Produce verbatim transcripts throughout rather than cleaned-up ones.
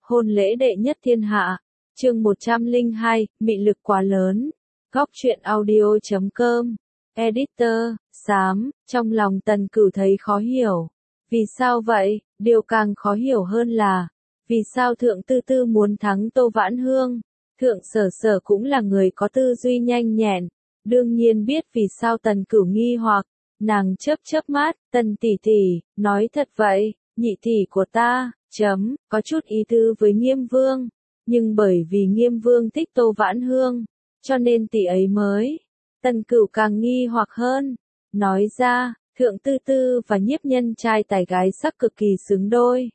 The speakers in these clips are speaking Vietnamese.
Hôn lễ đệ nhất thiên hạ. Chương một trăm lẻ hai, mị lực quá lớn. Góc truyện audio chấm com. Editor, xám, trong lòng Tần Cửu thấy khó hiểu. Vì sao vậy? Điều càng khó hiểu hơn là, vì sao Thượng Tư Tư muốn thắng Tô Vãn Hương? Thượng Sở Sở cũng là người có tư duy nhanh nhẹn, đương nhiên biết vì sao Tần Cửu nghi hoặc, nàng chớp chớp mắt, Tần tỷ tỷ, nói thật vậy, nhị tỷ của ta, chấm, có chút ý tứ với Nghiêm Vương, nhưng bởi vì Nghiêm Vương thích Tô Vãn Hương, cho nên tỷ ấy mới. Tần Cửu càng nghi hoặc hơn, nói ra, Thượng Tư Tư và Nhiếp Nhân trai tài gái sắc cực kỳ xứng đôi.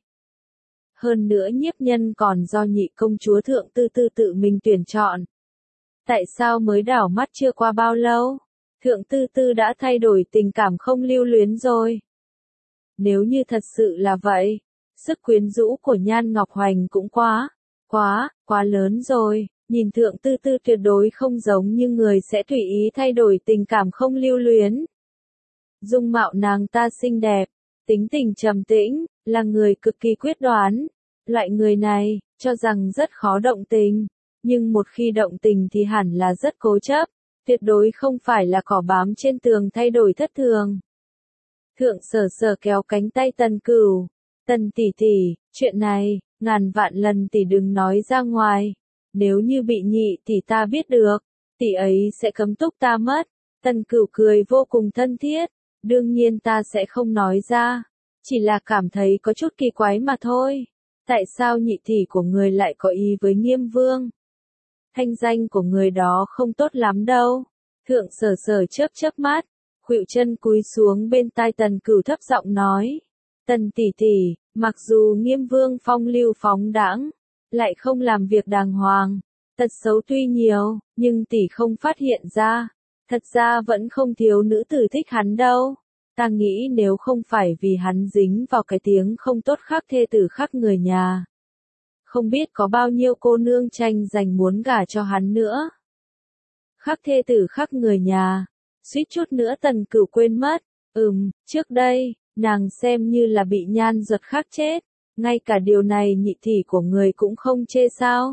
Hơn nữa Nhiếp Nhân còn do nhị công chúa Thượng Tư Tư tự mình tuyển chọn. Tại sao mới đảo mắt chưa qua bao lâu, Thượng Tư Tư đã thay đổi tình cảm không lưu luyến rồi? Nếu như thật sự là vậy, sức quyến rũ của Nhan Ngọc Hoành cũng quá, quá, quá lớn rồi. Nhìn Thượng Tư Tư tuyệt đối không giống như người sẽ tùy ý thay đổi tình cảm không lưu luyến. Dung mạo nàng ta xinh đẹp, tính tình trầm tĩnh, là người cực kỳ quyết đoán. Loại người này, cho rằng rất khó động tình, nhưng một khi động tình thì hẳn là rất cố chấp, tuyệt đối không phải là cỏ bám trên tường thay đổi thất thường. Thượng Sở Sở kéo cánh tay Tần Cửu, Tần tỷ tỷ, chuyện này, ngàn vạn lần tỷ đừng nói ra ngoài. Nếu như bị nhị tỷ ta biết được, tỷ ấy sẽ cấm túc ta mất. Tần Cửu cười vô cùng thân thiết, đương nhiên ta sẽ không nói ra, chỉ là cảm thấy có chút kỳ quái mà thôi. Tại sao nhị tỷ của người lại có ý với Nghiêm Vương? Thanh danh của người đó không tốt lắm đâu. Thượng Sở Sở chớp chớp mắt, khuỵu chân cúi xuống bên tai Tần Cửu thấp giọng nói, Tần tỷ tỷ, mặc dù Nghiêm Vương phong lưu phóng đãng, lại không làm việc đàng hoàng, tật xấu tuy nhiều, nhưng tỷ không phát hiện ra, thật ra vẫn không thiếu nữ tử thích hắn đâu. Ta nghĩ nếu không phải vì hắn dính vào cái tiếng không tốt khác thê tử khác người nhà, không biết có bao nhiêu cô nương tranh giành muốn gả cho hắn nữa. Khác thê tử khác người nhà, suýt chút nữa Tần Cửu quên mất, ừm, trước đây, nàng xem như là bị nhan ruột khác chết. Ngay cả điều này nhị tỷ của người cũng không chê sao?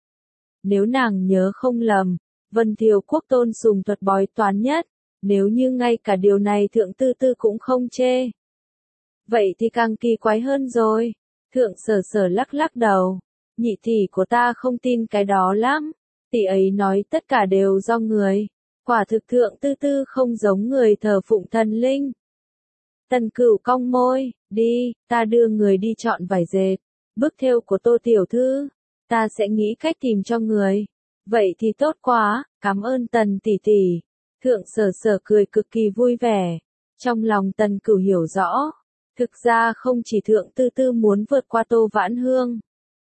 Nếu nàng nhớ không lầm, Vân Thiều Quốc tôn sùng thuật bói toán nhất, nếu như ngay cả điều này Thượng Tư Tư cũng không chê. Vậy thì càng kỳ quái hơn rồi. Thượng Sở Sở lắc lắc đầu, nhị tỷ của ta không tin cái đó lắm, tỷ ấy nói tất cả đều do người, quả thực Thượng Tư Tư không giống người thờ phụng thần linh. Tần Cửu cong môi, đi, ta đưa người đi chọn vải dệt, bức thêu của Tô tiểu thư, ta sẽ nghĩ cách tìm cho người. Vậy thì tốt quá, cảm ơn Tần tỷ tỷ. Thượng Sở Sở cười cực kỳ vui vẻ. Trong lòng Tần Cửu hiểu rõ, thực ra không chỉ Thượng Tư Tư muốn vượt qua Tô Vãn Hương,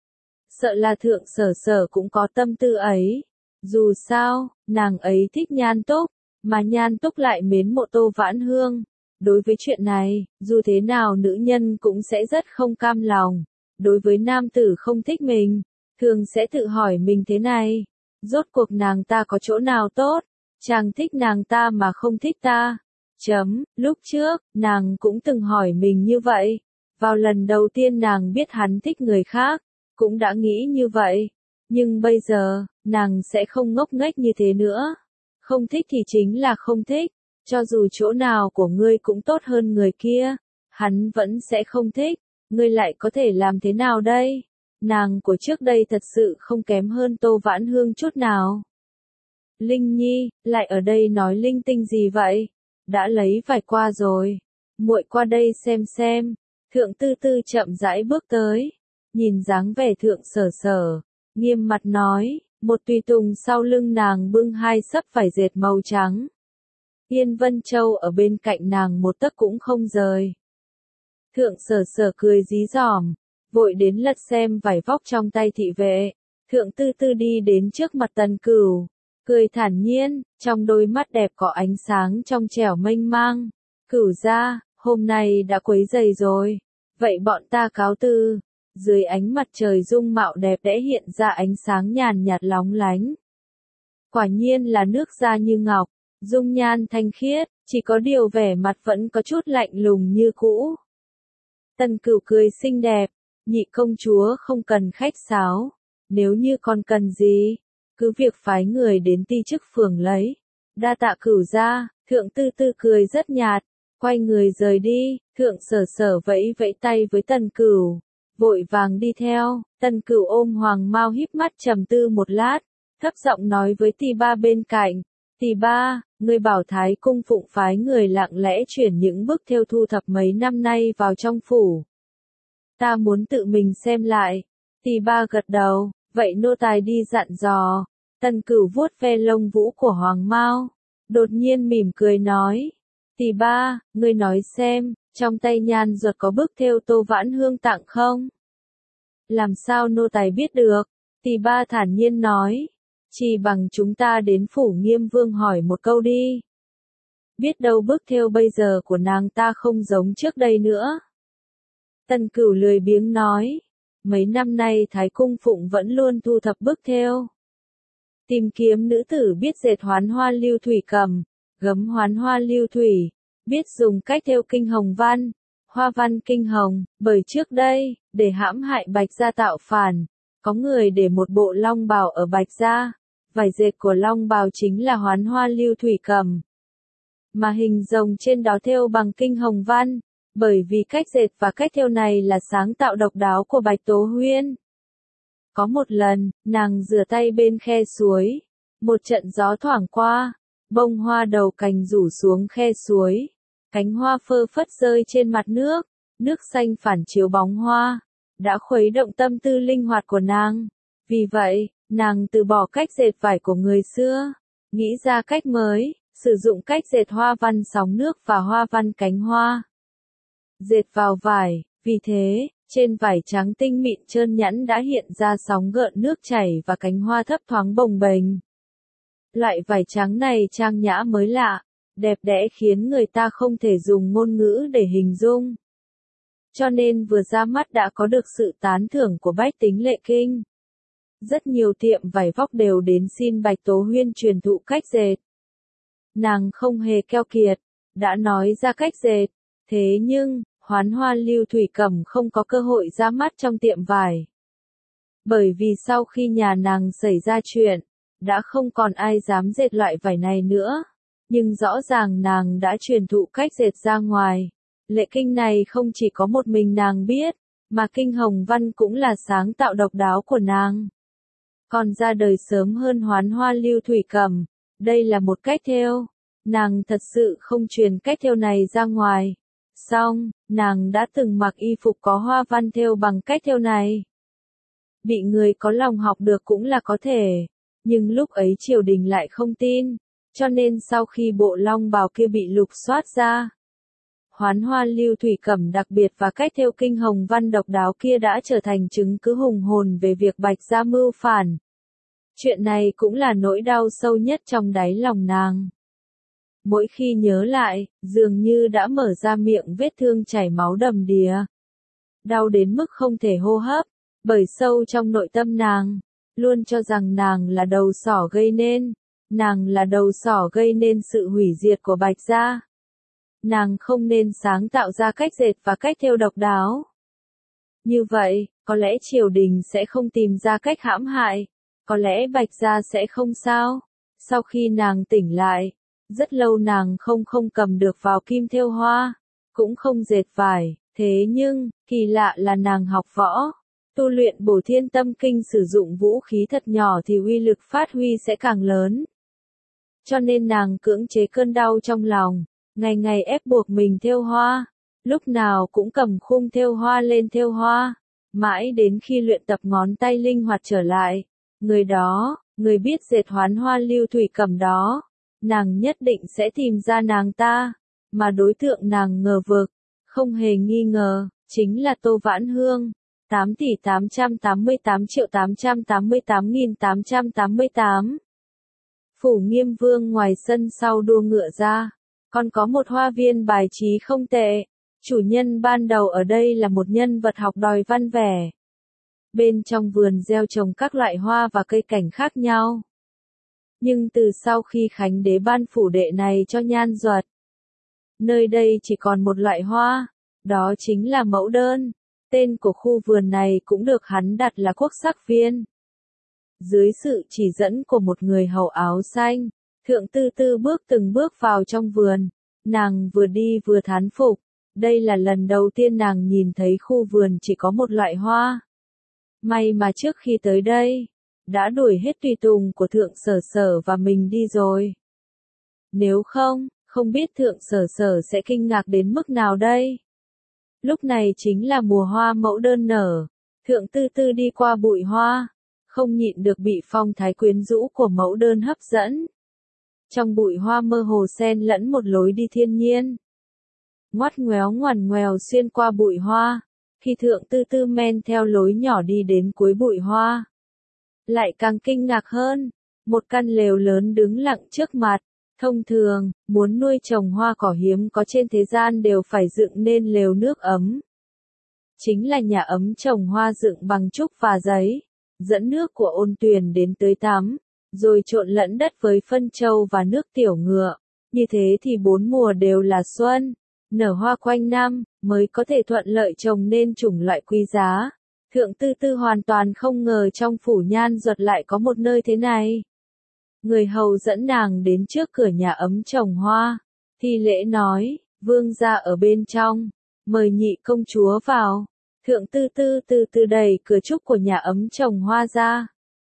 sợ là Thượng Sở Sở cũng có tâm tư ấy. Dù sao, nàng ấy thích Nhan Túc, mà Nhan Túc lại mến mộ Tô Vãn Hương. Đối với chuyện này, dù thế nào nữ nhân cũng sẽ rất không cam lòng. Đối với nam tử không thích mình, thường sẽ tự hỏi mình thế này, rốt cuộc nàng ta có chỗ nào tốt, chàng thích nàng ta mà không thích ta. Chấm, lúc trước, nàng cũng từng hỏi mình như vậy. Vào lần đầu tiên nàng biết hắn thích người khác, cũng đã nghĩ như vậy. Nhưng bây giờ, nàng sẽ không ngốc nghếch như thế nữa. Không thích thì chính là không thích. Cho dù chỗ nào của ngươi cũng tốt hơn người kia, hắn vẫn sẽ không thích, ngươi lại có thể làm thế nào đây? Nàng của trước đây thật sự không kém hơn Tô Vãn Hương chút nào. Linh Nhi, lại ở đây nói linh tinh gì vậy? Đã lấy vải qua rồi. Muội qua đây xem xem. Thượng Tư Tư chậm rãi bước tới, nhìn dáng vẻ Thượng Sở Sở, nghiêm mặt nói, một tùy tùng sau lưng nàng bưng hai xấp vải dệt màu trắng. Yên Vân Châu ở bên cạnh nàng một tấc cũng không rời. Thượng Sở Sở cười dí dỏm, vội đến lật xem vải vóc trong tay thị vệ. Thượng Tư Tư đi đến trước mặt Tần Cửu, cười thản nhiên, trong đôi mắt đẹp có ánh sáng trong trẻo mênh mang. Cửu gia, hôm nay đã quấy rầy rồi, vậy bọn ta cáo từ. Dưới ánh mặt trời dung mạo đẹp đẽ hiện ra ánh sáng nhàn nhạt lóng lánh. Quả nhiên là nước da như ngọc. Dung nhan thanh khiết, chỉ có điều vẻ mặt vẫn có chút lạnh lùng như cũ. Tần Cửu cười xinh đẹp, nhị công chúa không cần khách sáo, nếu như còn cần gì, cứ việc phái người đến ti chức phường lấy. Đa tạ Cửu gia. Thượng Tư Tư cười rất nhạt, quay người rời đi. Thượng Sở Sở vẫy vẫy tay với Tần Cửu, vội vàng đi theo. Tần Cửu ôm Hoàng Mao híp mắt trầm tư một lát, thấp giọng nói với Tỳ Ba bên cạnh, Tỳ Ba, ngươi bảo Thái cung phụng phái người lặng lẽ chuyển những bức thêu thu thập mấy năm nay vào trong phủ. Ta muốn tự mình xem lại. Tỳ Ba gật đầu, vậy nô tài đi dặn dò. Tần Cửu vuốt ve lông vũ của Hoàng Mao, đột nhiên mỉm cười nói, Tỳ Ba, ngươi nói xem, trong tay Nhan Duật có bức thêu Tô Vãn Hương tặng không? Làm sao nô tài biết được? Tỳ Ba thản nhiên nói, chỉ bằng chúng ta đến phủ Nghiêm Vương hỏi một câu đi. Biết đâu bức thêu bây giờ của nàng ta không giống trước đây nữa. Tần Cửu lười biếng nói, mấy năm nay Thái cung phụng vẫn luôn thu thập bức thêu. Tìm kiếm nữ tử biết dệt hoán hoa lưu thủy cầm, gấm hoán hoa lưu thủy, biết dùng cách thêu kinh hồng văn, hoa văn kinh hồng, bởi trước đây, để hãm hại Bạch Gia tạo phản, có người để một bộ long bào ở Bạch Gia, vải dệt của long bào chính là hoán hoa lưu thủy cầm. Mà hình rồng trên đó thêu bằng kinh hồng văn, bởi vì cách dệt và cách thêu này là sáng tạo độc đáo của Bạch Tố Huyên. Có một lần, nàng rửa tay bên khe suối, một trận gió thoảng qua, bông hoa đầu cành rủ xuống khe suối, cánh hoa phơ phất rơi trên mặt nước, nước xanh phản chiếu bóng hoa, đã khuấy động tâm tư linh hoạt của nàng. Vì vậy, nàng từ bỏ cách dệt vải của người xưa, nghĩ ra cách mới, sử dụng cách dệt hoa văn sóng nước và hoa văn cánh hoa. Dệt vào vải, vì thế, trên vải trắng tinh mịn trơn nhẵn đã hiện ra sóng gợn nước chảy và cánh hoa thấp thoáng bồng bềnh. Loại vải trắng này trang nhã mới lạ, đẹp đẽ khiến người ta không thể dùng ngôn ngữ để hình dung. Cho nên vừa ra mắt đã có được sự tán thưởng của bách tính Lệ Kinh. Rất nhiều tiệm vải vóc đều đến xin Bạch Tố Huyên truyền thụ cách dệt. Nàng không hề keo kiệt, đã nói ra cách dệt, thế nhưng, hoán hoa lưu thủy cẩm không có cơ hội ra mắt trong tiệm vải. Bởi vì sau khi nhà nàng xảy ra chuyện, đã không còn ai dám dệt loại vải này nữa, nhưng rõ ràng nàng đã truyền thụ cách dệt ra ngoài. Lệ Kinh này không chỉ có một mình nàng biết, mà kinh hồng văn cũng là sáng tạo độc đáo của nàng. Còn ra đời sớm hơn hoán hoa lưu thủy cẩm, đây là một cách thêu, nàng thật sự không truyền cách thêu này ra ngoài. Xong, nàng đã từng mặc y phục có hoa văn thêu bằng cách thêu này. Bị người có lòng học được cũng là có thể, nhưng lúc ấy triều đình lại không tin, cho nên sau khi bộ long bào kia bị lục soát ra, hoán hoa lưu thủy cẩm đặc biệt và cách thêu kinh hồng văn độc đáo kia đã trở thành chứng cứ hùng hồn về việc Bạch Gia mưu phản. Chuyện này cũng là nỗi đau sâu nhất trong đáy lòng nàng. Mỗi khi nhớ lại, dường như đã mở ra miệng vết thương chảy máu đầm đìa. Đau đến mức không thể hô hấp, bởi sâu trong nội tâm nàng, luôn cho rằng nàng là đầu sỏ gây nên, nàng là đầu sỏ gây nên sự hủy diệt của Bạch Gia. Nàng không nên sáng tạo ra cách dệt và cách thêu độc đáo. Như vậy, có lẽ triều đình sẽ không tìm ra cách hãm hại, có lẽ Bạch Gia sẽ không sao. Sau khi nàng tỉnh lại, rất lâu nàng không không cầm được vào kim thêu hoa, cũng không dệt vải, thế nhưng, kỳ lạ là nàng học võ, tu luyện Bổ Thiên Tâm Kinh sử dụng vũ khí thật nhỏ thì uy lực phát huy sẽ càng lớn. Cho nên nàng cưỡng chế cơn đau trong lòng, ngày ngày ép buộc mình thêu hoa, lúc nào cũng cầm khung thêu hoa lên thêu hoa, mãi đến khi luyện tập ngón tay linh hoạt trở lại, người đó, người biết dệt hoán hoa lưu thủy cẩm đó, nàng nhất định sẽ tìm ra nàng ta, mà đối tượng nàng ngờ vực, không hề nghi ngờ, chính là Tô Vãn Hương. tám tỷ tám trăm tám mươi tám triệu tám trăm tám mươi tám nghìn tám trăm tám mươi tám. Phủ Nghiêm Vương ngoài sân sau đua ngựa ra, còn có một hoa viên bài trí không tệ. Chủ nhân ban đầu ở đây là một nhân vật học đòi văn vẻ. Bên trong vườn gieo trồng các loại hoa và cây cảnh khác nhau. Nhưng từ sau khi Khánh Đế ban phủ đệ này cho Nhan Duật, nơi đây chỉ còn một loại hoa, đó chính là mẫu đơn. Tên của khu vườn này cũng được hắn đặt là Quốc sắc viên. Dưới sự chỉ dẫn của một người hầu áo xanh, Thượng Tư Tư bước từng bước vào trong vườn, nàng vừa đi vừa thán phục, đây là lần đầu tiên nàng nhìn thấy khu vườn chỉ có một loại hoa. May mà trước khi tới đây, đã đuổi hết tùy tùng của Thượng Sở Sở và mình đi rồi. Nếu không, không biết Thượng Sở Sở sẽ kinh ngạc đến mức nào đây. Lúc này chính là mùa hoa mẫu đơn nở, Thượng Tư Tư đi qua bụi hoa, không nhịn được bị phong thái quyến rũ của mẫu đơn hấp dẫn. Trong bụi hoa mơ hồ xen lẫn một lối đi thiên nhiên. Ngoắt ngoéo ngoằn ngoèo xuyên qua bụi hoa, khi Thượng Tư Tư men theo lối nhỏ đi đến cuối bụi hoa. Lại càng kinh ngạc hơn, một căn lều lớn đứng lặng trước mặt. Thông thường, muốn nuôi trồng hoa cỏ hiếm có trên thế gian đều phải dựng nên lều nước ấm. Chính là nhà ấm trồng hoa dựng bằng trúc và giấy, dẫn nước của ôn tuyền đến tưới tắm, rồi trộn lẫn đất với phân trâu và nước tiểu ngựa. Như thế thì bốn mùa đều là xuân, nở hoa quanh năm, mới có thể thuận lợi trồng nên chủng loại quý giá. Thượng Tư Tư hoàn toàn không ngờ trong phủ Nhan Duật lại có một nơi thế này. Người hầu dẫn nàng đến trước cửa nhà ấm trồng hoa, thi lễ nói, vương gia ở bên trong, mời nhị công chúa vào. Thượng Tư Tư từ từ đẩy cửa trúc của nhà ấm trồng hoa ra.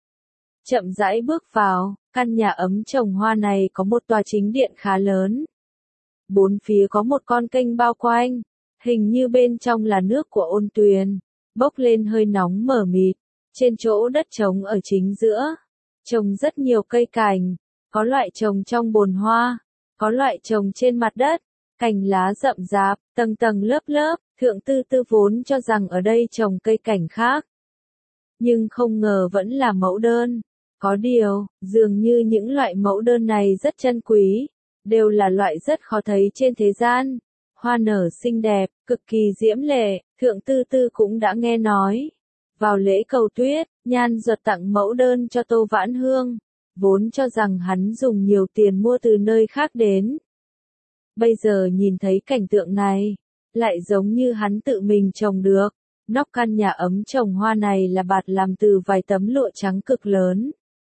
Chậm rãi bước vào, căn nhà ấm trồng hoa này có một tòa chính điện khá lớn. Bốn phía có một con kênh bao quanh, hình như bên trong là nước của ôn tuyền, bốc lên hơi nóng mờ mịt, trên chỗ đất trống ở chính giữa. Trồng rất nhiều cây cảnh, có loại trồng trong bồn hoa, có loại trồng trên mặt đất, cành lá rậm rạp, tầng tầng lớp lớp. Thượng Tư Tư vốn cho rằng ở đây trồng cây cảnh khác, nhưng không ngờ vẫn là mẫu đơn. Có điều, dường như những loại mẫu đơn này rất chân quý, đều là loại rất khó thấy trên thế gian. Hoa nở xinh đẹp, cực kỳ diễm lệ, Thượng Tư Tư cũng đã nghe nói. Vào lễ cầu tuyết, Nhan Duật tặng mẫu đơn cho Tô Vãn Hương, vốn cho rằng hắn dùng nhiều tiền mua từ nơi khác đến. Bây giờ nhìn thấy cảnh tượng này, lại giống như hắn tự mình trồng được. Nóc căn nhà ấm trồng hoa này là bạt làm từ vài tấm lụa trắng cực lớn.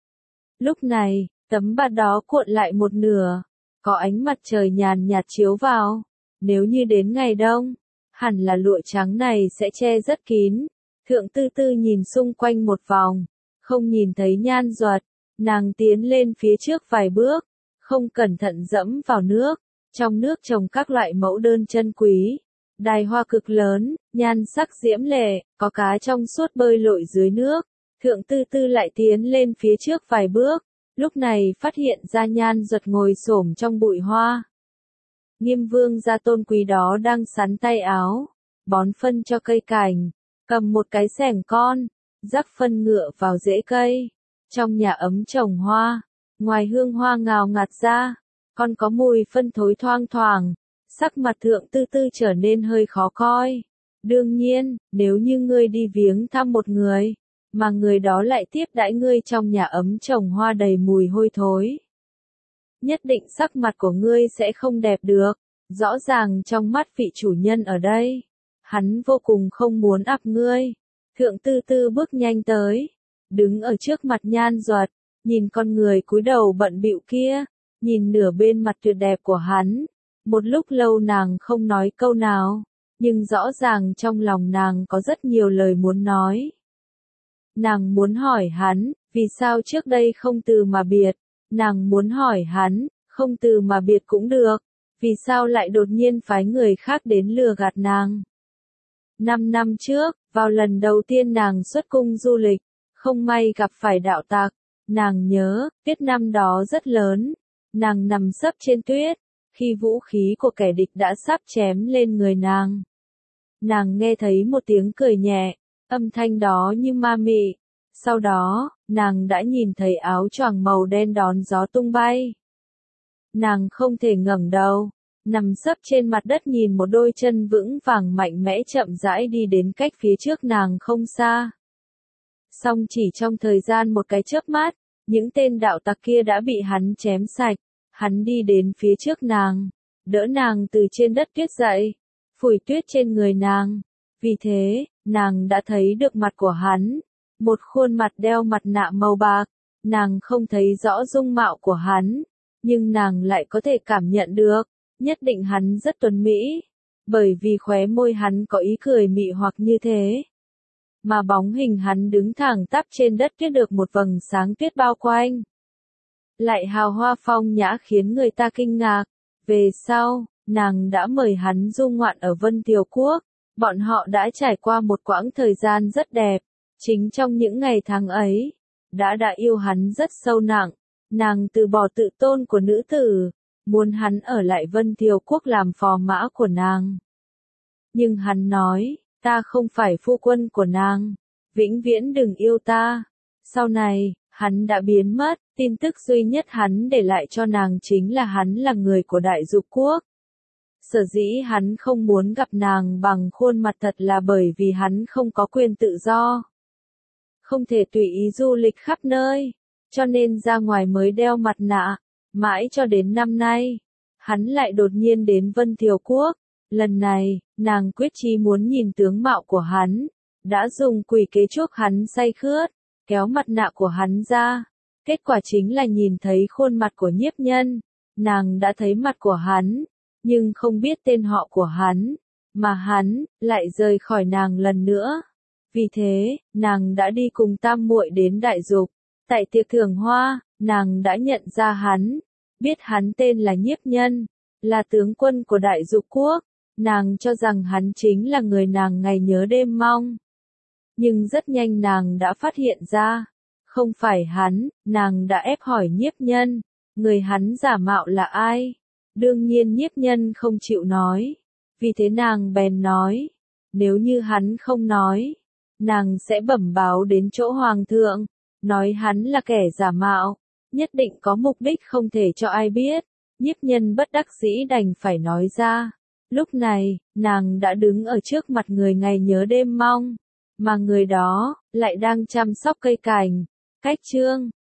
Lúc này, tấm bạt đó cuộn lại một nửa, có ánh mặt trời nhàn nhạt chiếu vào. Nếu như đến ngày đông, hẳn là lụa trắng này sẽ che rất kín. Thượng Tư Tư nhìn xung quanh một vòng, không nhìn thấy Nhan Duật, nàng tiến lên phía trước vài bước, không cẩn thận dẫm vào nước. Trong nước trồng các loại mẫu đơn chân quý, đài hoa cực lớn, nhan sắc diễm lệ, có cá trong suốt bơi lội dưới nước. Thượng Tư Tư lại tiến lên phía trước vài bước, lúc này phát hiện ra Nhan Duật ngồi xổm trong bụi hoa. Nghiêm vương gia tôn quý đó đang sắn tay áo, bón phân cho cây cảnh, cầm một cái xẻng con, rắc phân ngựa vào rễ cây. Trong nhà ấm trồng hoa, ngoài hương hoa ngào ngạt ra, còn có mùi phân thối thoang thoảng. Sắc mặt Thượng Tư Tư trở nên hơi khó coi. Đương nhiên, nếu như ngươi đi viếng thăm một người, mà người đó lại tiếp đãi ngươi trong nhà ấm trồng hoa đầy mùi hôi thối, nhất định sắc mặt của ngươi sẽ không đẹp được. Rõ ràng trong mắt vị chủ nhân ở đây, hắn vô cùng không muốn ắp ngươi. Thượng Tư Tư bước nhanh tới, đứng ở trước mặt Nhan Duật, nhìn con người cúi đầu bận bịu kia, nhìn nửa bên mặt tuyệt đẹp của hắn. Một lúc lâu nàng không nói câu nào, nhưng rõ ràng trong lòng nàng có rất nhiều lời muốn nói. Nàng muốn hỏi hắn, vì sao trước đây không từ mà biệt. Nàng muốn hỏi hắn, không từ mà biệt cũng được, vì sao lại đột nhiên phái người khác đến lừa gạt nàng. Năm năm trước, vào lần đầu tiên nàng xuất cung du lịch, không may gặp phải đạo tặc. Nàng nhớ, tuyết năm đó rất lớn, nàng nằm sấp trên tuyết, khi vũ khí của kẻ địch đã sắp chém lên người nàng. Nàng nghe thấy một tiếng cười nhẹ, âm thanh đó như ma mị. Sau đó, nàng đã nhìn thấy áo choàng màu đen đón gió tung bay. Nàng không thể ngẩng đầu, nằm sấp trên mặt đất nhìn một đôi chân vững vàng mạnh mẽ chậm rãi đi đến cách phía trước nàng không xa. Song chỉ trong thời gian một cái chớp mắt, những tên đạo tặc kia đã bị hắn chém sạch. Hắn đi đến phía trước nàng, đỡ nàng từ trên đất tuyết dậy, phủi tuyết trên người nàng. Vì thế, nàng đã thấy được mặt của hắn, một khuôn mặt đeo mặt nạ màu bạc, nàng không thấy rõ dung mạo của hắn, nhưng nàng lại có thể cảm nhận được, nhất định hắn rất tuấn mỹ, bởi vì khóe môi hắn có ý cười mị hoặc như thế. Mà bóng hình hắn đứng thẳng tắp trên đất kết được một vầng sáng tuyết bao quanh. Lại hào hoa phong nhã khiến người ta kinh ngạc. Về sau, nàng đã mời hắn du ngoạn ở Vân Tiều Quốc. Bọn họ đã trải qua một quãng thời gian rất đẹp. Chính trong những ngày tháng ấy, đã đã yêu hắn rất sâu nặng. Nàng từ bỏ tự tôn của nữ tử, muốn hắn ở lại Vân Tiều Quốc làm phò mã của nàng. Nhưng hắn nói, ta không phải phu quân của nàng, vĩnh viễn đừng yêu ta. Sau này, hắn đã biến mất, tin tức duy nhất hắn để lại cho nàng chính là hắn là người của Đại Dục Quốc. Sở dĩ hắn không muốn gặp nàng bằng khuôn mặt thật là bởi vì hắn không có quyền tự do. Không thể tùy ý du lịch khắp nơi, cho nên ra ngoài mới đeo mặt nạ, mãi cho đến năm nay. Hắn lại đột nhiên đến Vân Tiều Quốc, lần này, nàng quyết chí muốn nhìn tướng mạo của hắn, đã dùng quỷ kế chuốc hắn say khướt, kéo mặt nạ của hắn ra. Kết quả chính là nhìn thấy khuôn mặt của nhiếp nhân, nàng đã thấy mặt của hắn, nhưng không biết tên họ của hắn, mà hắn lại rời khỏi nàng lần nữa. Vì thế, nàng đã đi cùng tam muội đến Đại Dục. Tại tiệc thưởng hoa, nàng đã nhận ra hắn, biết hắn tên là nhiếp nhân, là tướng quân của Đại Dục Quốc. Nàng cho rằng hắn chính là người nàng ngày nhớ đêm mong. Nhưng rất nhanh nàng đã phát hiện ra, không phải hắn, nàng đã ép hỏi nhiếp nhân, người hắn giả mạo là ai? Đương nhiên nhiếp nhân không chịu nói, vì thế nàng bèn nói, nếu như hắn không nói, nàng sẽ bẩm báo đến chỗ hoàng thượng, nói hắn là kẻ giả mạo, nhất định có mục đích không thể cho ai biết. Nhiếp nhân bất đắc dĩ đành phải nói ra. Lúc này, nàng đã đứng ở trước mặt người ngày nhớ đêm mong, mà người đó lại đang chăm sóc cây cảnh. Cách chương